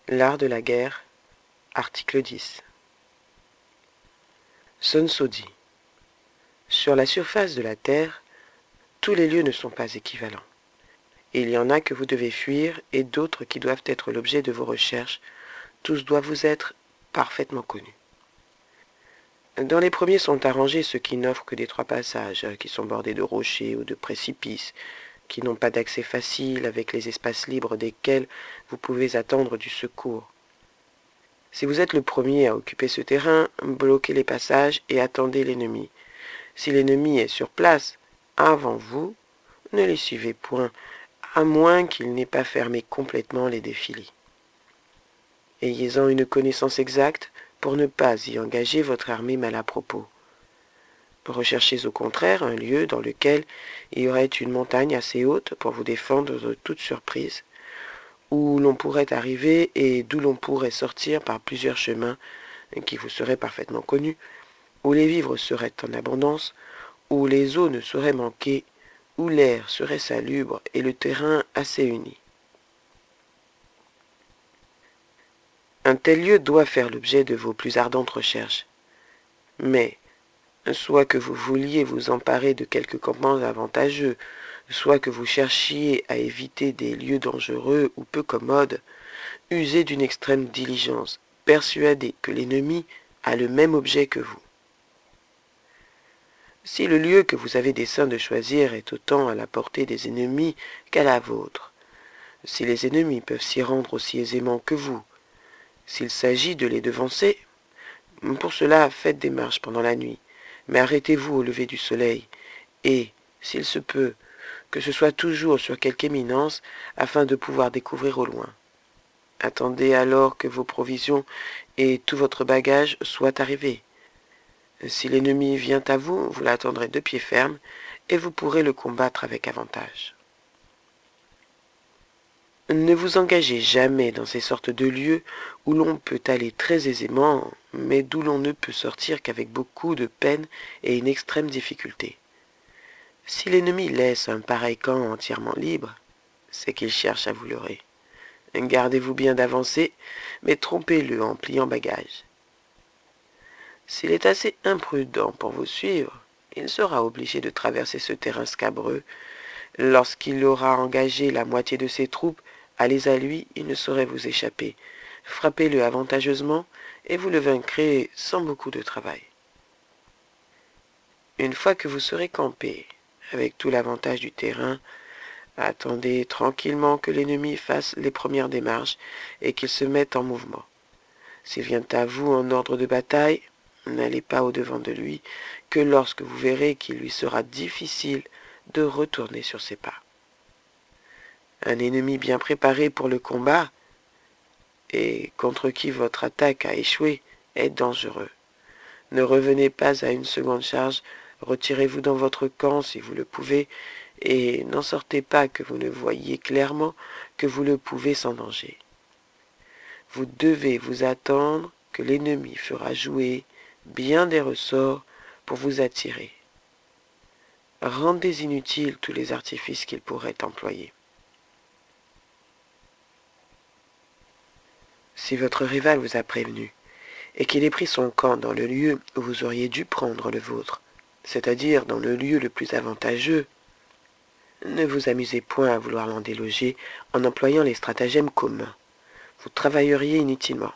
L'art de la guerre, article 10. Sun Tzu dit : sur la surface de la terre, tous les lieux ne sont pas équivalents. Il y en a que vous devez fuir et d'autres qui doivent être l'objet de vos recherches. Tous doivent vous être parfaitement connus. Dans les premiers sont arrangés ceux qui n'offrent que d'étroits passages, qui sont bordés de rochers ou de précipices, qui n'ont pas d'accès facile avec les espaces libres desquels vous pouvez attendre du secours. Si vous êtes le premier à occuper ce terrain, bloquez les passages et attendez l'ennemi. Si l'ennemi est sur place, avant vous, ne les suivez point, à moins qu'il n'ait pas fermé complètement les défilés. Ayez-en une connaissance exacte pour ne pas y engager votre armée mal à propos. Recherchez au contraire un lieu dans lequel il y aurait une montagne assez haute pour vous défendre de toute surprise, où l'on pourrait arriver et d'où l'on pourrait sortir par plusieurs chemins qui vous seraient parfaitement connus, où les vivres seraient en abondance, où les eaux ne sauraient manquer, où l'air serait salubre et le terrain assez uni. Un tel lieu doit faire l'objet de vos plus ardentes recherches. Mais, soit que vous vouliez vous emparer de quelques campements avantageux, soit que vous cherchiez à éviter des lieux dangereux ou peu commodes, usez d'une extrême diligence, persuadé que l'ennemi a le même objet que vous. Si le lieu que vous avez dessein de choisir est autant à la portée des ennemis qu'à la vôtre, si les ennemis peuvent s'y rendre aussi aisément que vous, s'il s'agit de les devancer, pour cela faites des marches pendant la nuit, mais arrêtez-vous au lever du soleil, et, s'il se peut, que ce soit toujours sur quelque éminence, afin de pouvoir découvrir au loin. Attendez alors que vos provisions et tout votre bagage soient arrivés. Si l'ennemi vient à vous, vous l'attendrez de pied ferme, et vous pourrez le combattre avec avantage. Ne vous engagez jamais dans ces sortes de lieux où l'on peut aller très aisément, mais d'où l'on ne peut sortir qu'avec beaucoup de peine et une extrême difficulté. Si l'ennemi laisse un pareil camp entièrement libre, c'est qu'il cherche à vous leurrer. Gardez-vous bien d'avancer, mais trompez-le en pliant bagage. S'il est assez imprudent pour vous suivre, il sera obligé de traverser ce terrain scabreux. Lorsqu'il aura engagé la moitié de ses troupes, allez à lui, il ne saurait vous échapper. Frappez-le avantageusement et vous le vaincrez sans beaucoup de travail. Une fois que vous serez campé, avec tout l'avantage du terrain, attendez tranquillement que l'ennemi fasse les premières démarches et qu'il se mette en mouvement. S'il vient à vous en ordre de bataille, n'allez pas au-devant de lui que lorsque vous verrez qu'il lui sera difficile de retourner sur ses pas. Un ennemi bien préparé pour le combat et contre qui votre attaque a échoué est dangereux. Ne revenez pas à une seconde charge, retirez-vous dans votre camp si vous le pouvez, et n'en sortez pas que vous ne voyiez clairement que vous le pouvez sans danger. Vous devez vous attendre que l'ennemi fera jouer bien des ressorts pour vous attirer. Rendez inutiles tous les artifices qu'il pourrait employer. Si votre rival vous a prévenu et qu'il ait pris son camp dans le lieu où vous auriez dû prendre le vôtre, c'est-à-dire dans le lieu le plus avantageux, ne vous amusez point à vouloir l'en déloger en employant les stratagèmes communs. Vous travailleriez inutilement.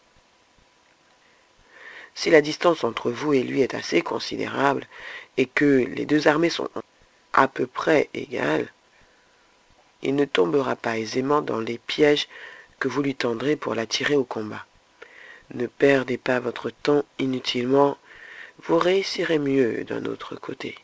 Si la distance entre vous et lui est assez considérable et que les deux armées sont à peu près égales, il ne tombera pas aisément dans les pièges que vous lui tendrez pour l'attirer au combat. Ne perdez pas votre temps inutilement, vous réussirez mieux d'un autre côté.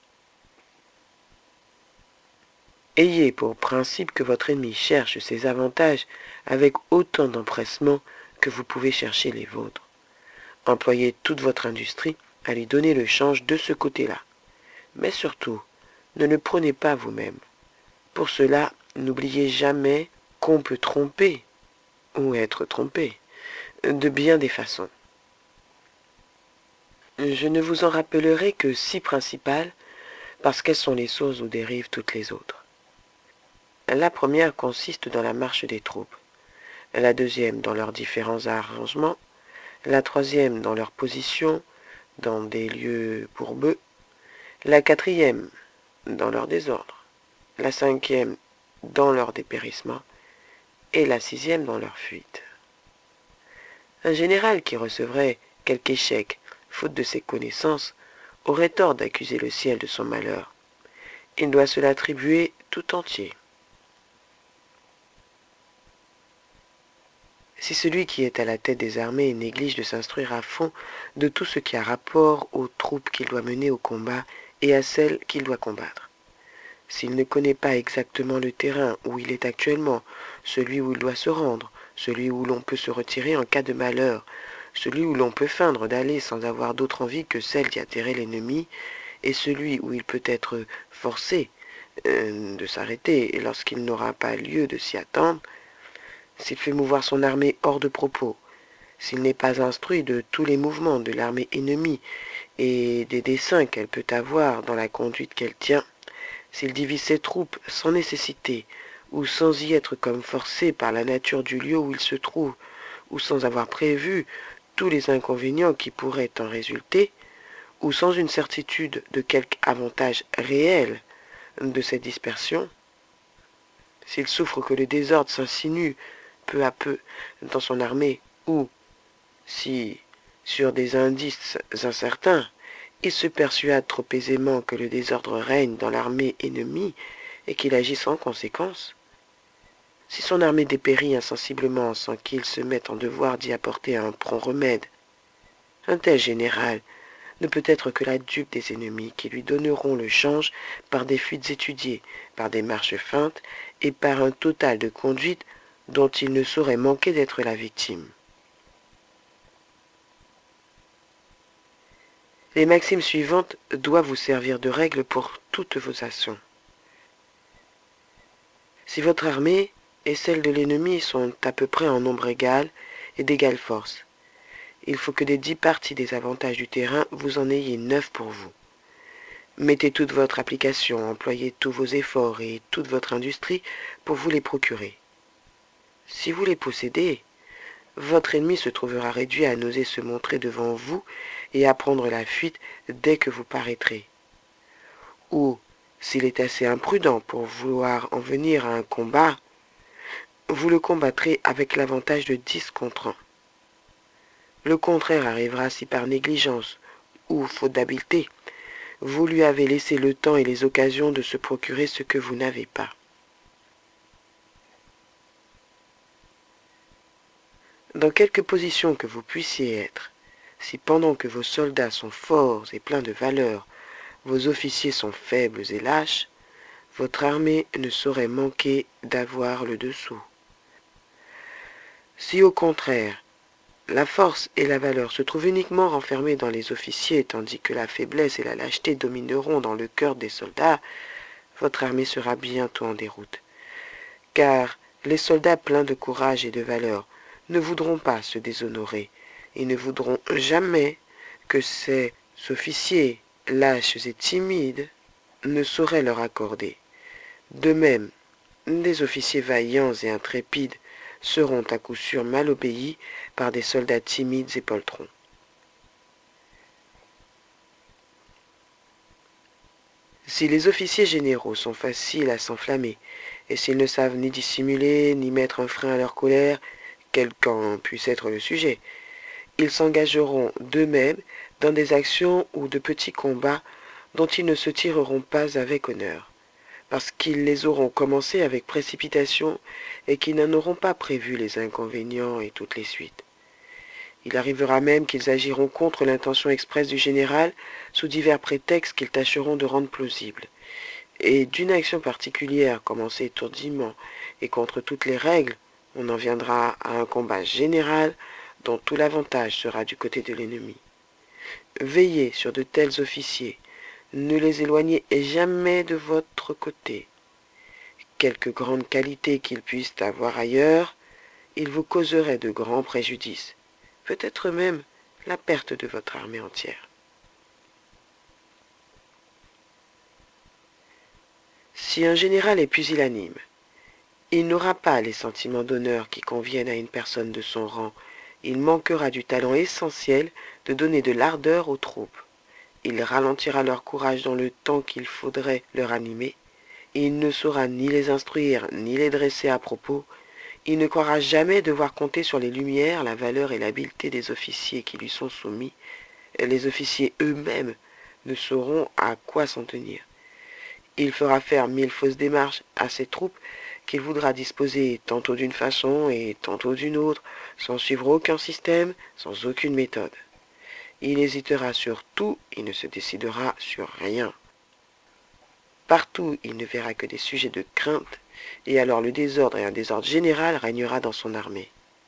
Ayez pour principe que votre ennemi cherche ses avantages avec autant d'empressement que vous pouvez chercher les vôtres. Employez toute votre industrie à lui donner le change de ce côté-là. Mais surtout, ne le prenez pas vous-même. Pour cela, n'oubliez jamais qu'on peut tromper ou être trompé de bien des façons. Je ne vous en rappellerai que 6 principales, parce qu'elles sont les sources où dérivent toutes les autres. La première consiste dans la marche des troupes. la deuxième dans leurs différents arrangements, la troisième dans leur position dans des lieux bourbeux, la quatrième dans leur désordre, la cinquième dans leur dépérissement, et la sixième dans leur fuite. Un général qui recevrait quelque échec, faute de ses connaissances, aurait tort d'accuser le ciel de son malheur. Il doit se l'attribuer tout entier. Si celui qui est à la tête des armées néglige de s'instruire à fond de tout ce qui a rapport aux troupes qu'il doit mener au combat et à celles qu'il doit combattre, s'il ne connaît pas exactement le terrain où il est actuellement, celui où il doit se rendre, celui où l'on peut se retirer en cas de malheur, celui où l'on peut feindre d'aller sans avoir d'autre envie que celle d'y atterrer l'ennemi, et celui où il peut être forcé de s'arrêter lorsqu'il n'aura pas lieu de s'y attendre, s'il fait mouvoir son armée hors de propos, s'il n'est pas instruit de tous les mouvements de l'armée ennemie et des desseins qu'elle peut avoir dans la conduite qu'elle tient, s'il divise ses troupes sans nécessité, ou sans y être comme forcé par la nature du lieu où il se trouve, ou sans avoir prévu tous les inconvénients qui pourraient en résulter, ou sans une certitude de quelque avantage réel de cette dispersion, s'il souffre que le désordre s'insinue peu à peu dans son armée, ou si, sur des indices incertains, il se persuade trop aisément que le désordre règne dans l'armée ennemie et qu'il agisse en conséquence, si son armée dépérit insensiblement sans qu'il se mette en devoir d'y apporter un prompt remède, un tel général ne peut être que la dupe des ennemis qui lui donneront le change par des fuites étudiées, par des marches feintes et par un total de conduite dont il ne saurait manquer d'être la victime. Les maximes suivantes doivent vous servir de règle pour toutes vos actions. Si votre armée et celle de l'ennemi sont à peu près en nombre égal et d'égale force, il faut que des 10 parties des avantages du terrain, vous en ayez 9 pour vous. Mettez toute votre application, employez tous vos efforts et toute votre industrie pour vous les procurer. Si vous les possédez, votre ennemi se trouvera réduit à n'oser se montrer devant vous et à prendre la fuite dès que vous paraîtrez. Ou, s'il est assez imprudent pour vouloir en venir à un combat, vous le combattrez avec l'avantage de 10 contre 1. Le contraire arrivera si par négligence ou faute d'habileté, vous lui avez laissé le temps et les occasions de se procurer ce que vous n'avez pas. Dans quelque position que vous puissiez être, si pendant que vos soldats sont forts et pleins de valeur, vos officiers sont faibles et lâches, votre armée ne saurait manquer d'avoir le dessous. Si au contraire, la force et la valeur se trouvent uniquement renfermées dans les officiers, tandis que la faiblesse et la lâcheté domineront dans le cœur des soldats, votre armée sera bientôt en déroute. Car les soldats pleins de courage et de valeur ne voudront pas se déshonorer et ne voudront jamais que ces officiers lâches et timides ne sauraient leur accorder. De même, des officiers vaillants et intrépides seront à coup sûr mal obéis par des soldats timides et poltrons. Si les officiers généraux sont faciles à s'enflammer, et s'ils ne savent ni dissimuler, ni mettre un frein à leur colère, quel qu'en puisse être le sujet, ils s'engageront d'eux-mêmes dans des actions ou de petits combats dont ils ne se tireront pas avec honneur, parce qu'ils les auront commencés avec précipitation et qu'ils n'en auront pas prévu les inconvénients et toutes les suites. Il arrivera même qu'ils agiront contre l'intention expresse du général sous divers prétextes qu'ils tâcheront de rendre plausibles. Et d'une action particulière commencée étourdiment et contre toutes les règles, on en viendra à un combat général dont tout l'avantage sera du côté de l'ennemi. Veillez sur de tels officiers, ne les éloignez jamais de votre côté. Quelque grande qualité qu'ils puissent avoir ailleurs, ils vous causeraient de grands préjudices, peut-être même la perte de votre armée entière. Si un général est pusillanime, Il n'aura pas les sentiments d'honneur qui conviennent à une personne de son rang. Il manquera du talent essentiel de donner de l'ardeur aux troupes. Il ralentira leur courage dans le temps qu'il faudrait leur animer. Il ne saura ni les instruire, ni les dresser à propos. Il ne croira jamais devoir compter sur les lumières, la valeur et l'habileté des officiers qui lui sont soumis. Les officiers eux-mêmes ne sauront à quoi s'en tenir. Il fera faire 1000 fausses démarches à ses troupes qu'il voudra disposer tantôt d'une façon et tantôt d'une autre, sans suivre aucun système, sans aucune méthode. Il hésitera sur tout, il ne se décidera sur rien. Partout, il ne verra que des sujets de crainte, et alors le désordre et un désordre général régnera dans son armée.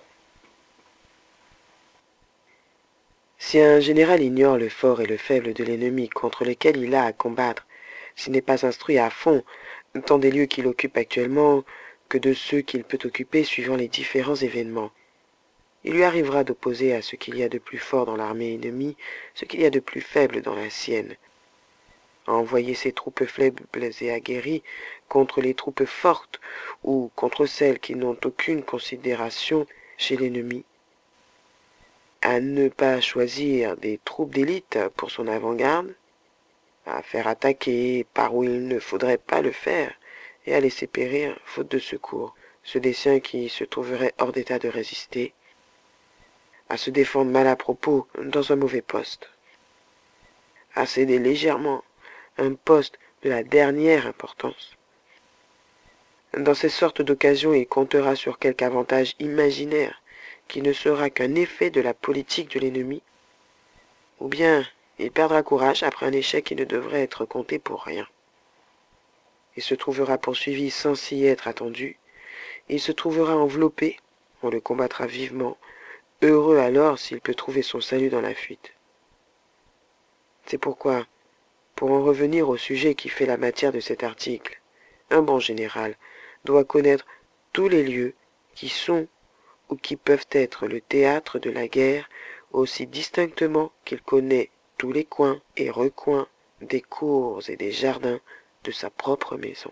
Si un général ignore le fort et le faible de l'ennemi contre lequel il a à combattre, s'il n'est pas instruit à fond, tant des lieux qu'il occupe actuellement que de ceux qu'il peut occuper suivant les différents événements, il lui arrivera d'opposer à ce qu'il y a de plus fort dans l'armée ennemie ce qu'il y a de plus faible dans la sienne, à envoyer ses troupes faibles et aguerries contre les troupes fortes ou contre celles qui n'ont aucune considération chez l'ennemi, à ne pas choisir des troupes d'élite pour son avant-garde, à faire attaquer par où il ne faudrait pas le faire, et à laisser périr, faute de secours, ceux des siens qui se trouveraient hors d'état de résister, à se défendre mal à propos dans un mauvais poste, à céder légèrement un poste de la dernière importance. Dans ces sortes d'occasions, il comptera sur quelque avantage imaginaire qui ne sera qu'un effet de la politique de l'ennemi, ou bien il perdra courage après un échec qui ne devrait être compté pour rien. Il se trouvera poursuivi sans s'y être attendu, il se trouvera enveloppé, on le combattra vivement, heureux alors s'il peut trouver son salut dans la fuite. C'est pourquoi, pour en revenir au sujet qui fait la matière de cet article, un bon général doit connaître tous les lieux qui sont ou qui peuvent être le théâtre de la guerre aussi distinctement qu'il connaît tous les coins et recoins des cours et des jardins de sa propre maison.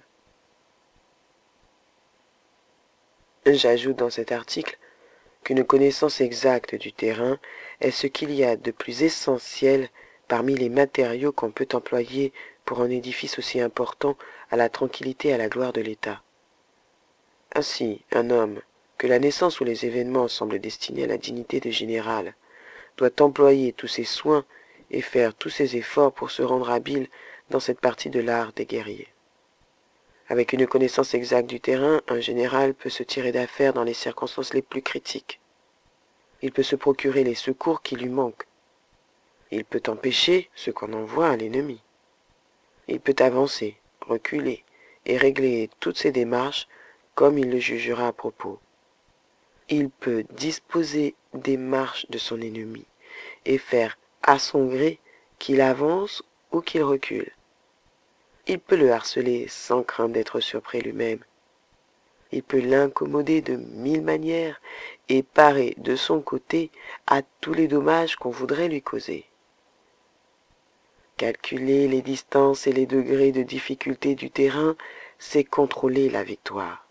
J'ajoute dans cet article qu'une connaissance exacte du terrain est ce qu'il y a de plus essentiel parmi les matériaux qu'on peut employer pour un édifice aussi important à la tranquillité et à la gloire de l'État. Ainsi, un homme, que la naissance ou les événements semblent destinés à la dignité de général, doit employer tous ses soins et faire tous ses efforts pour se rendre habile dans cette partie de l'art des guerriers. Avec une connaissance exacte du terrain, un général peut se tirer d'affaire dans les circonstances les plus critiques. Il peut se procurer les secours qui lui manquent. Il peut empêcher ce qu'on envoie à l'ennemi. Il peut avancer, reculer et régler toutes ses démarches comme il le jugera à propos. Il peut disposer des marches de son ennemi et faire à son gré qu'il avance ou qu'il recule. Il peut le harceler sans crainte d'être surpris lui-même. Il peut l'incommoder de 1000 manières et parer de son côté à tous les dommages qu'on voudrait lui causer. Calculer les distances et les degrés de difficulté du terrain, c'est contrôler la victoire.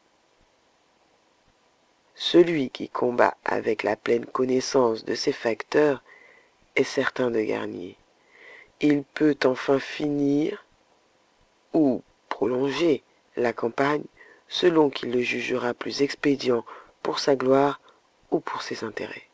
Celui qui combat avec la pleine connaissance de ces facteurs est certain de gagner. Il peut enfin finir ou prolonger la campagne selon qu'il le jugera plus expédient pour sa gloire ou pour ses intérêts.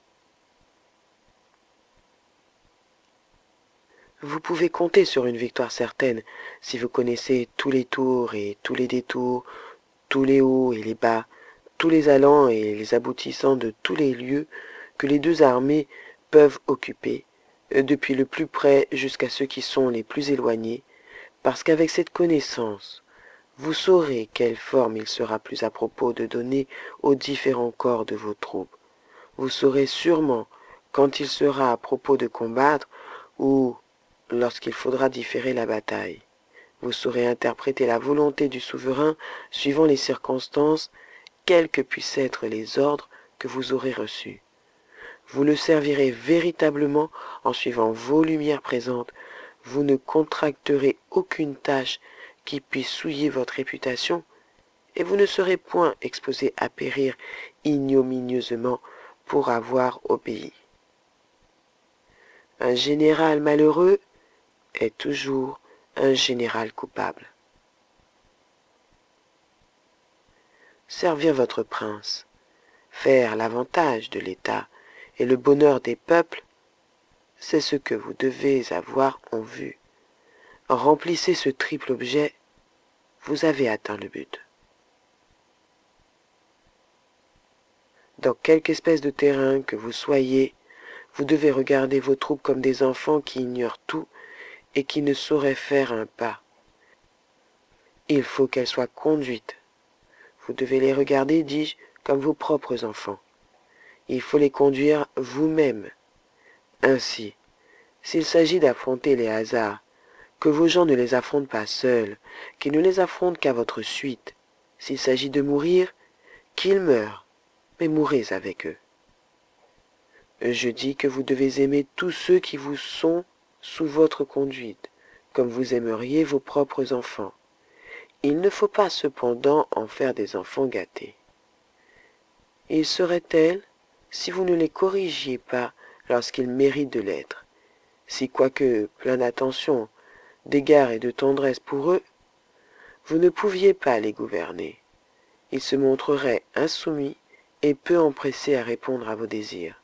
Vous pouvez compter sur une victoire certaine si vous connaissez tous les tours et tous les détours, tous les hauts et les bas, tous les allants et les aboutissants de tous les lieux que les deux armées peuvent occuper, depuis le plus près jusqu'à ceux qui sont les plus éloignés, parce qu'avec cette connaissance, vous saurez quelle forme il sera plus à propos de donner aux différents corps de vos troupes. Vous saurez sûrement quand il sera à propos de combattre ou lorsqu'il faudra différer la bataille. Vous saurez interpréter la volonté du souverain suivant les circonstances, quels que puissent être les ordres que vous aurez reçus. Vous le servirez véritablement en suivant vos lumières présentes. Vous ne contracterez aucune tâche qui puisse souiller votre réputation, et vous ne serez point exposé à périr ignominieusement pour avoir obéi. Un général malheureux est toujours un général coupable. Servir votre prince, faire l'avantage de l'État et le bonheur des peuples, c'est ce que vous devez avoir en vue. Remplissez ce triple objet, vous avez atteint le but. Dans quelque espèce de terrain que vous soyez, vous devez regarder vos troupes comme des enfants qui ignorent tout et qui ne sauraient faire un pas. Il faut qu'elles soient conduites. Vous devez les regarder, dis-je, comme vos propres enfants. Il faut les conduire vous-même. Ainsi, s'il s'agit d'affronter les hasards, que vos gens ne les affrontent pas seuls, qu'ils ne les affrontent qu'à votre suite. S'il s'agit de mourir, qu'ils meurent, mais mourrez avec eux. Je dis que vous devez aimer tous ceux qui vous sont sous votre conduite, comme vous aimeriez vos propres enfants. Il ne faut pas cependant en faire des enfants gâtés. Ils seraient tels si vous ne les corrigiez pas lorsqu'ils méritent de l'être, si quoique plein d'attention, d'égard et de tendresse pour eux, vous ne pouviez pas les gouverner. Ils se montreraient insoumis et peu empressés à répondre à vos désirs.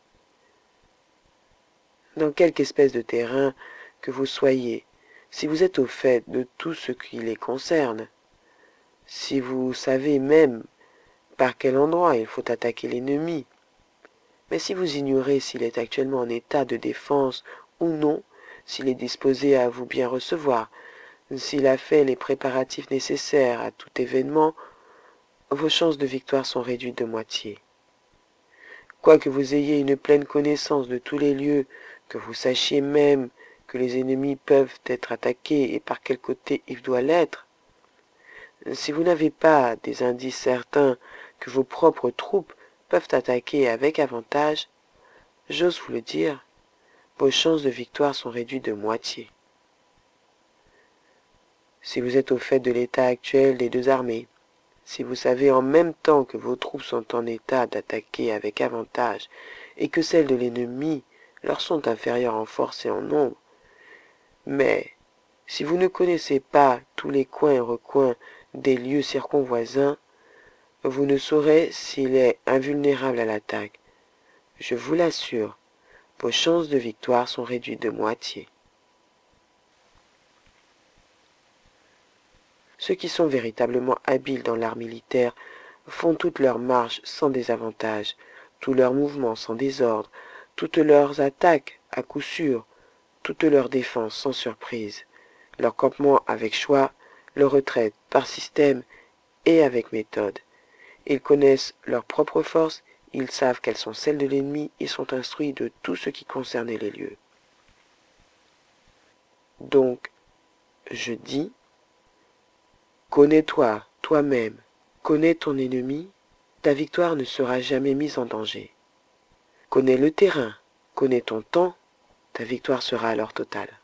Dans quelque espèce de terrain que vous soyez, si vous êtes au fait de tout ce qui les concerne, si vous savez même par quel endroit il faut attaquer l'ennemi, mais si vous ignorez s'il est actuellement en état de défense ou non, s'il est disposé à vous bien recevoir, s'il a fait les préparatifs nécessaires à tout événement, vos chances de victoire sont réduites de moitié. Quoique vous ayez une pleine connaissance de tous les lieux, que vous sachiez même que les ennemis peuvent être attaqués et par quel côté ils doivent l'être, si vous n'avez pas des indices certains que vos propres troupes peuvent attaquer avec avantage, j'ose vous le dire, vos chances de victoire sont réduites de moitié. Si vous êtes au fait de l'état actuel des deux armées, si vous savez en même temps que vos troupes sont en état d'attaquer avec avantage et que celles de l'ennemi leur sont inférieures en force et en nombre, mais si vous ne connaissez pas tous les coins et recoins des lieux circonvoisins, vous ne saurez s'il est invulnérable à l'attaque. Je vous l'assure, vos chances de victoire sont réduites de moitié. Ceux qui sont véritablement habiles dans l'art militaire font toutes leurs marches sans désavantage, tous leurs mouvements sans désordre, toutes leurs attaques à coup sûr, toutes leurs défenses sans surprise, leur campement avec choix, leur retraite par système et avec méthode. Ils connaissent leurs propres forces, ils savent quelles sont celles de l'ennemi et sont instruits de tout ce qui concerne les lieux. Donc, je dis, connais-toi toi-même, connais ton ennemi, ta victoire ne sera jamais mise en danger. Connais le terrain, connais ton temps, ta victoire sera alors totale.